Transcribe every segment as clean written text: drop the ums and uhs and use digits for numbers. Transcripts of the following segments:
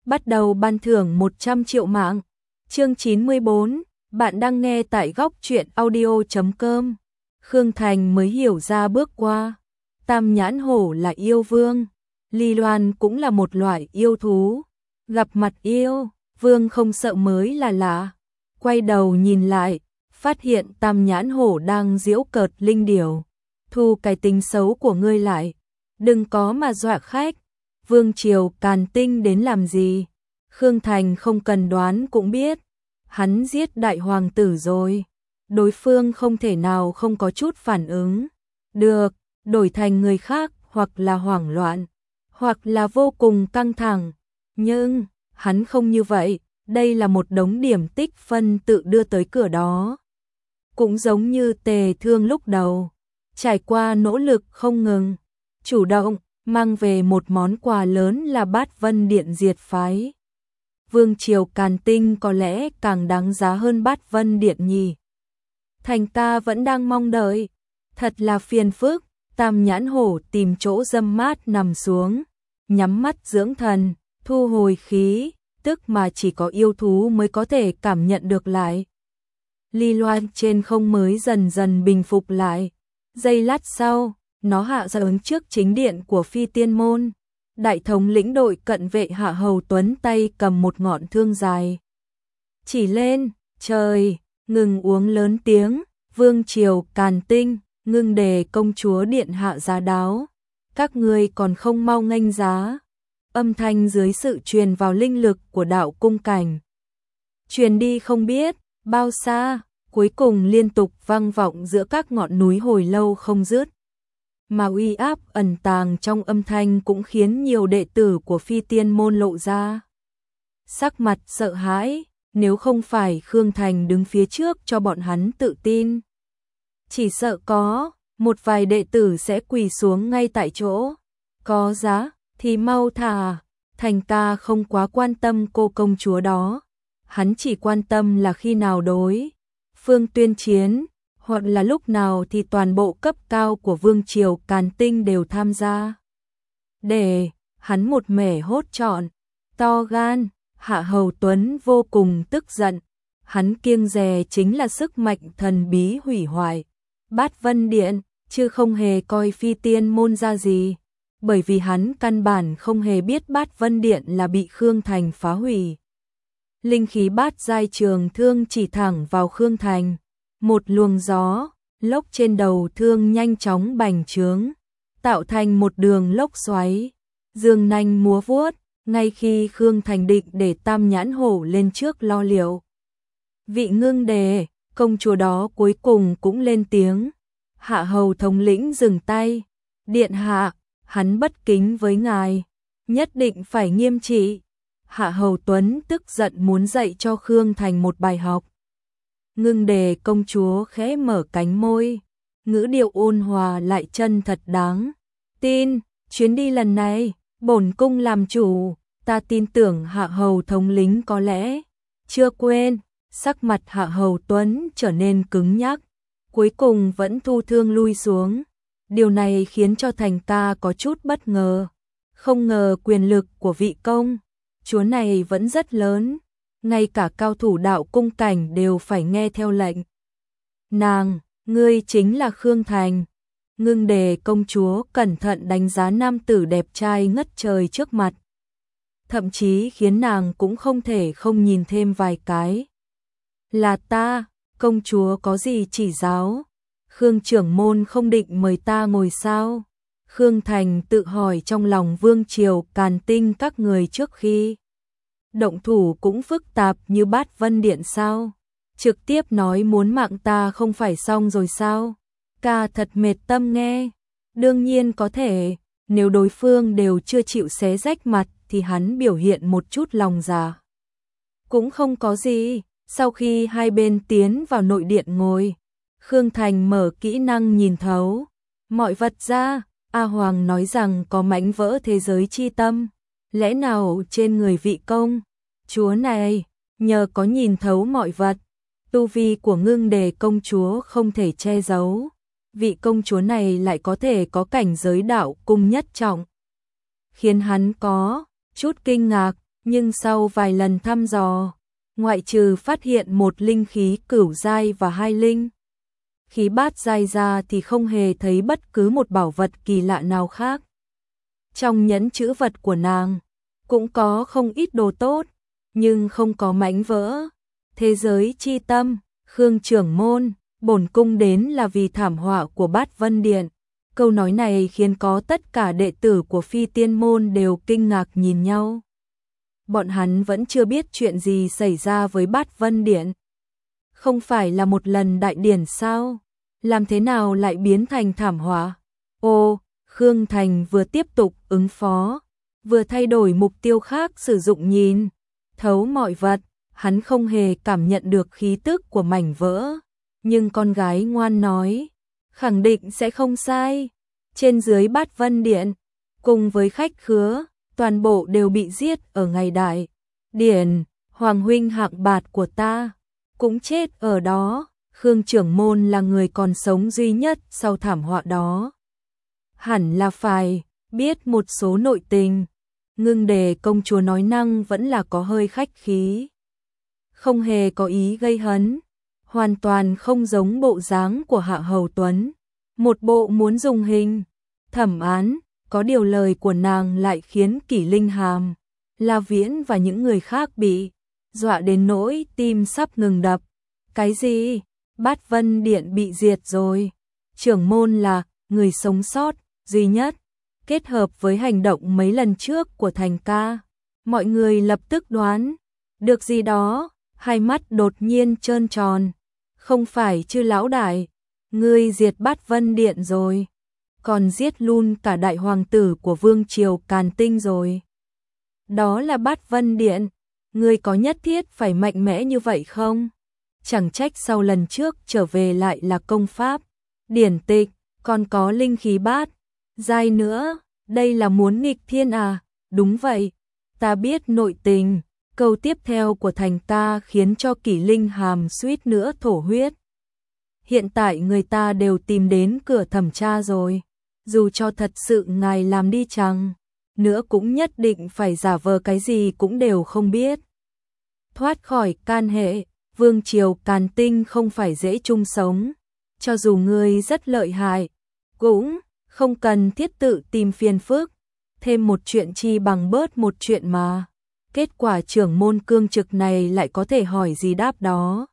bắt đầu ban thưởng 100 triệu mạng. Chương 94, bạn đang nghe tại góc truyện audio.com. Khương Thành mới hiểu ra bước qua. Tam nhãn hổ là yêu vương. Ly Loan cũng là một loại yêu thú. Gặp mặt yêu, vương không sợ mới là lạ. Quay đầu nhìn lại, phát hiện tam nhãn hổ đang giễu cợt linh điểu. Thu cái tính xấu của ngươi lại. Đừng có mà dọa khách. Vương triều Càn Tinh đến làm gì? Khương Thành không cần đoán cũng biết. Hắn giết đại hoàng tử rồi. Đối phương không thể nào không có chút phản ứng. Được, đổi thành người khác hoặc là hoảng loạn, hoặc là vô cùng căng thẳng. Nhưng, hắn không như vậy. Đây là một đống điểm tích phân tự đưa tới cửa đó. Cũng giống như Tề Thương lúc đầu. Trải qua nỗ lực không ngừng. Chủ động, mang về một món quà lớn là Bát Vân Điện diệt phái. Vương triều Càn Tinh có lẽ càng đáng giá hơn Bát Vân Điện nhỉ. Thành ta vẫn đang mong đợi. Thật là phiền phức. Tam nhãn hổ tìm chỗ râm mát nằm xuống. Nhắm mắt dưỡng thần, thu hồi khí, tức mà chỉ có yêu thú mới có thể cảm nhận được lại. Ly Loan trên không mới dần dần bình phục lại. Giây lát sau, nó hạ ra ứng trước chính điện của Phi Tiên Môn. Đại thống lĩnh đội cận vệ Hạ Hầu Tuấn tay cầm một ngọn thương dài. Chỉ lên, trời, ngừng uống lớn tiếng, Vương triều Càn Tinh, Ngưng Đề công chúa điện hạ giá đáo. Các ngươi còn không mau nghênh giá. Âm thanh dưới sự truyền vào linh lực của đạo cung cảnh. Truyền đi không biết, bao xa, cuối cùng liên tục vang vọng giữa các ngọn núi hồi lâu không dứt. Mà uy áp ẩn tàng trong âm thanh cũng khiến nhiều đệ tử của Phi Tiên Môn lộ ra sắc mặt sợ hãi, nếu không phải Khương Thành đứng phía trước cho bọn hắn tự tin. Chỉ sợ có một vài đệ tử sẽ quỳ xuống ngay tại chỗ. Có giá thì mau thả. Thành ca không quá quan tâm cô công chúa đó. Hắn chỉ quan tâm là khi nào đối phương tuyên chiến, hoặc là lúc nào thì toàn bộ cấp cao của Vương triều Càn Tinh đều tham gia. Để hắn một mẻ hốt trọn, to gan. Hạ Hầu Tuấn vô cùng tức giận. Hắn kiêng dè chính là sức mạnh thần bí hủy hoại Bát Vân Điện, chứ không hề coi Phi Tiên Môn ra gì. Bởi vì hắn căn bản không hề biết Bát Vân Điện là bị Khương Thành phá hủy. Linh khí bát giai trường thương chỉ thẳng vào Khương Thành. Một luồng gió, lốc trên đầu thương nhanh chóng bành trướng, tạo thành một đường lốc xoáy. Dương nanh múa vuốt, ngay khi Khương Thành định để Tam nhãn hổ lên trước lo liệu. Vị Ngưng Đề, công chúa đó cuối cùng cũng lên tiếng. Hạ Hầu thống lĩnh dừng tay. Điện hạ, hắn bất kính với ngài, nhất định phải nghiêm trị. Hạ Hầu Tuấn tức giận muốn dạy cho Khương Thành một bài học. Ngưng Đề công chúa khẽ mở cánh môi, ngữ điệu ôn hòa lại chân thật đáng tin. Chuyến đi lần này, bổn cung làm chủ, ta tin tưởng Hạ Hầu thống lĩnh có lẽ chưa quên. Sắc mặt Hạ Hầu Tuấn trở nên cứng nhắc, cuối cùng vẫn thu thương lui xuống. Điều này khiến cho Thành ca có chút bất ngờ. Không ngờ quyền lực của vị công chúa này vẫn rất lớn, ngay cả cao thủ đạo cung cảnh đều phải nghe theo lệnh. Nàng, ngươi chính là Khương Thành. Ngưng Đề công chúa cẩn thận đánh giá nam tử đẹp trai ngất trời trước mặt. Thậm chí khiến nàng cũng không thể không nhìn thêm vài cái. Là ta, công chúa có gì chỉ giáo? Khương trưởng môn không định mời ta ngồi sao? Khương Thành tự hỏi trong lòng Vương triều Càn Tinh các người trước khi động thủ cũng phức tạp như Bát Vân Điện sao? Trực tiếp nói muốn mạng ta không phải xong rồi sao? Ca thật mệt tâm nghe. Đương nhiên có thể, nếu đối phương đều chưa chịu xé rách mặt thì hắn biểu hiện một chút lòng dạ. Cũng không có gì. Sau khi hai bên tiến vào nội điện ngồi, Khương Thành mở kỹ năng nhìn thấu mọi vật ra. A Hoàng nói rằng có mảnh vỡ thế giới chi tâm. Lẽ nào trên người vị công chúa này, nhờ có nhìn thấu mọi vật, tu vi của Ngưng Đề công chúa không thể che giấu. Vị công chúa này lại có thể có cảnh giới đạo cung nhất trọng, khiến hắn có chút kinh ngạc. Nhưng sau vài lần thăm dò, ngoại trừ phát hiện một linh khí cửu giai và 2 linh khí bát giai ra thì không hề thấy bất cứ một bảo vật kỳ lạ nào khác. Trong nhẫn trữ vật của nàng cũng có không ít đồ tốt, nhưng không có mảnh vỡ. Thế giới chi tâm, Khương trưởng môn, bổn cung đến là vì thảm họa của Bát Vân Điện. Câu nói này khiến có tất cả đệ tử của Phi Tiên môn đều kinh ngạc nhìn nhau. Bọn hắn vẫn chưa biết chuyện gì xảy ra với Bát Vân Điện. Không phải là một lần đại điển sao? Làm thế nào lại biến thành thảm họa? Ô, Khương Thành vừa tiếp tục ứng phó, vừa thay đổi mục tiêu khác sử dụng nhìn thấu mọi vật, hắn không hề cảm nhận được khí tức của mảnh vỡ. Nhưng con gái ngoan nói, khẳng định sẽ không sai. Trên dưới Bát Vân Điện, cùng với khách khứa, toàn bộ đều bị giết ở ngày đại điển. Hoàng huynh hạng bạt của ta cũng chết ở đó. Khương trưởng môn là người còn sống duy nhất sau thảm họa đó, hẳn là phải biết một số nội tình. Ngưng Đề công chúa nói năng vẫn là có hơi khách khí, không hề có ý gây hấn, hoàn toàn không giống bộ dáng của Hạ Hầu Tuấn, một bộ muốn dùng hình thẩm án. Có điều lời của nàng lại khiến Kỷ Linh Hàm, La Viễn và những người khác bị dọa đến nỗi tim sắp ngừng đập. Cái gì? Bát Vân Điện bị diệt rồi? Trưởng môn là người sống sót duy nhất, kết hợp với hành động mấy lần trước của Thành ca, mọi người lập tức đoán được gì đó, hai mắt đột nhiên trơn tròn. Không phải chứ lão đại, ngươi diệt Bát Vân Điện rồi, còn giết luôn cả đại hoàng tử của vương triều Càn Tinh rồi. Đó là Bát Vân Điện, ngươi có nhất thiết phải mạnh mẽ như vậy không? Chẳng trách sau lần trước trở về lại là công pháp, điển tịch, còn có linh khí bát giai nữa, đây là muốn nghịch thiên à? Đúng vậy, ta biết nội tình. Câu tiếp theo của Thành ca khiến cho Kỷ Linh Hàm suýt nữa thổ huyết. Hiện tại người ta đều tìm đến cửa thẩm tra rồi, dù cho thật sự ngài làm đi chăng nữa cũng nhất định phải giả vờ cái gì cũng đều không biết. Thoát khỏi can hệ, vương triều Càn Tinh không phải dễ chung sống, cho dù ngươi rất lợi hại, cũng không cần thiết tự tìm phiền phức, thêm một chuyện chi bằng bớt một chuyện mà. Kết quả trưởng môn cương trực này lại có thể hỏi gì đáp đó.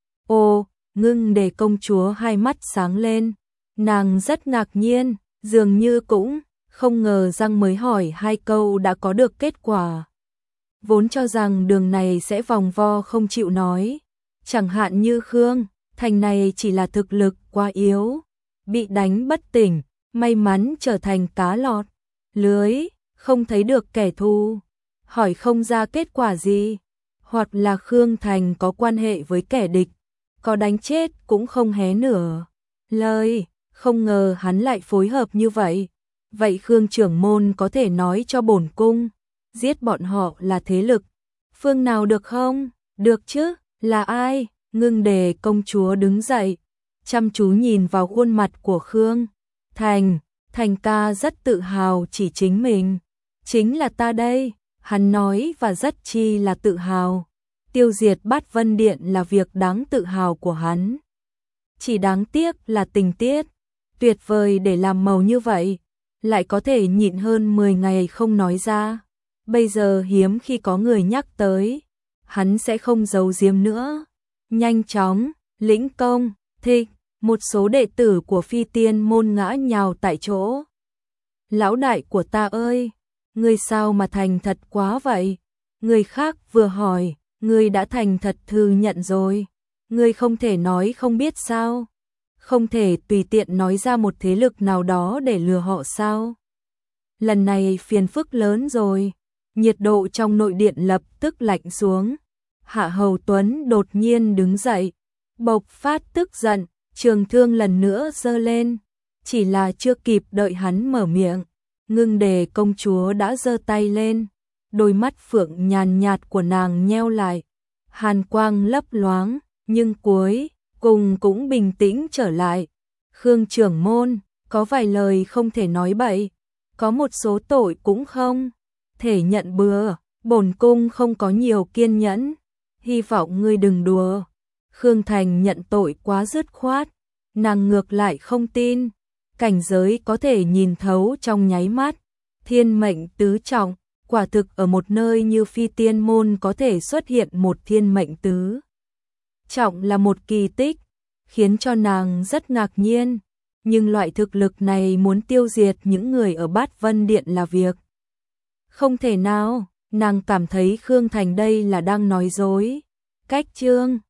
Ô, Ngưng Đề công chúa hai mắt sáng lên, nàng rất ngạc nhiên, dường như cũng không ngờ rằng mới hỏi 2 câu đã có được kết quả. Vốn cho rằng đường này sẽ vòng vo không chịu nói, chẳng hạn như Khương Thành này chỉ là thực lực quá yếu, bị đánh bất tỉnh, may mắn trở thành cá lọt lưới, không thấy được kẻ thù, hỏi không ra kết quả gì, hoặc là Khương Thành có quan hệ với kẻ địch, có đánh chết cũng không hé nửa lời. Không ngờ hắn lại phối hợp như vậy. Vậy Khương trưởng môn có thể nói cho bổn cung, giết bọn họ là thế lực phương nào được không? Được chứ, là ai? Ngưng Đề công chúa đứng dậy, chăm chú nhìn vào khuôn mặt của Khương Thành. Thành ca rất tự hào chỉ chính mình. Chính là ta đây, hắn nói và rất chi là tự hào. Tiêu diệt Bát Vân Điện là việc đáng tự hào của hắn. Chỉ đáng tiếc là tình tiết tuyệt vời để làm màu như vậy, lại có thể nhịn hơn 10 ngày không nói ra. Bây giờ hiếm khi có người nhắc tới, hắn sẽ không giấu giếm nữa. Nhanh chóng, lĩnh công, thịch, một số đệ tử của Phi Tiên môn ngã nhào tại chỗ. Lão đại của ta ơi, ngươi sao mà thành thật quá vậy? Người khác vừa hỏi, ngươi đã thành thật thừa nhận rồi. Ngươi không thể nói không biết sao? Không thể tùy tiện nói ra một thế lực nào đó để lừa họ sao? Lần này phiền phức lớn rồi. Nhiệt độ trong nội điện lập tức lạnh xuống. Hạ Hầu Tuấn đột nhiên đứng dậy, bộc phát tức giận, trường thương lần nữa giơ lên. Chỉ là chưa kịp đợi hắn mở miệng, Ngưng Đề công chúa đã giơ tay lên. Đôi mắt phượng nhàn nhạt của nàng nheo lại, hàn quang lấp loáng, nhưng cuối cùng cũng bình tĩnh trở lại. Khương trưởng môn, có vài lời không thể nói bậy, có một số tội cũng không thể nhận bừa. Bổn cung không có nhiều kiên nhẫn, hy vọng ngươi đừng đùa. Khương Thành nhận tội quá dứt khoát, nàng ngược lại không tin, cảnh giới có thể nhìn thấu trong nháy mắt, thiên mệnh tứ trọng, quả thực ở một nơi như Phi Tiên môn có thể xuất hiện một thiên mệnh tứ trọng là một kỳ tích, khiến cho nàng rất ngạc nhiên, nhưng loại thực lực này muốn tiêu diệt những người ở Bát Vân Điện là việc không thể nào, nàng cảm thấy Khương Thành đây là đang nói dối. Cách chương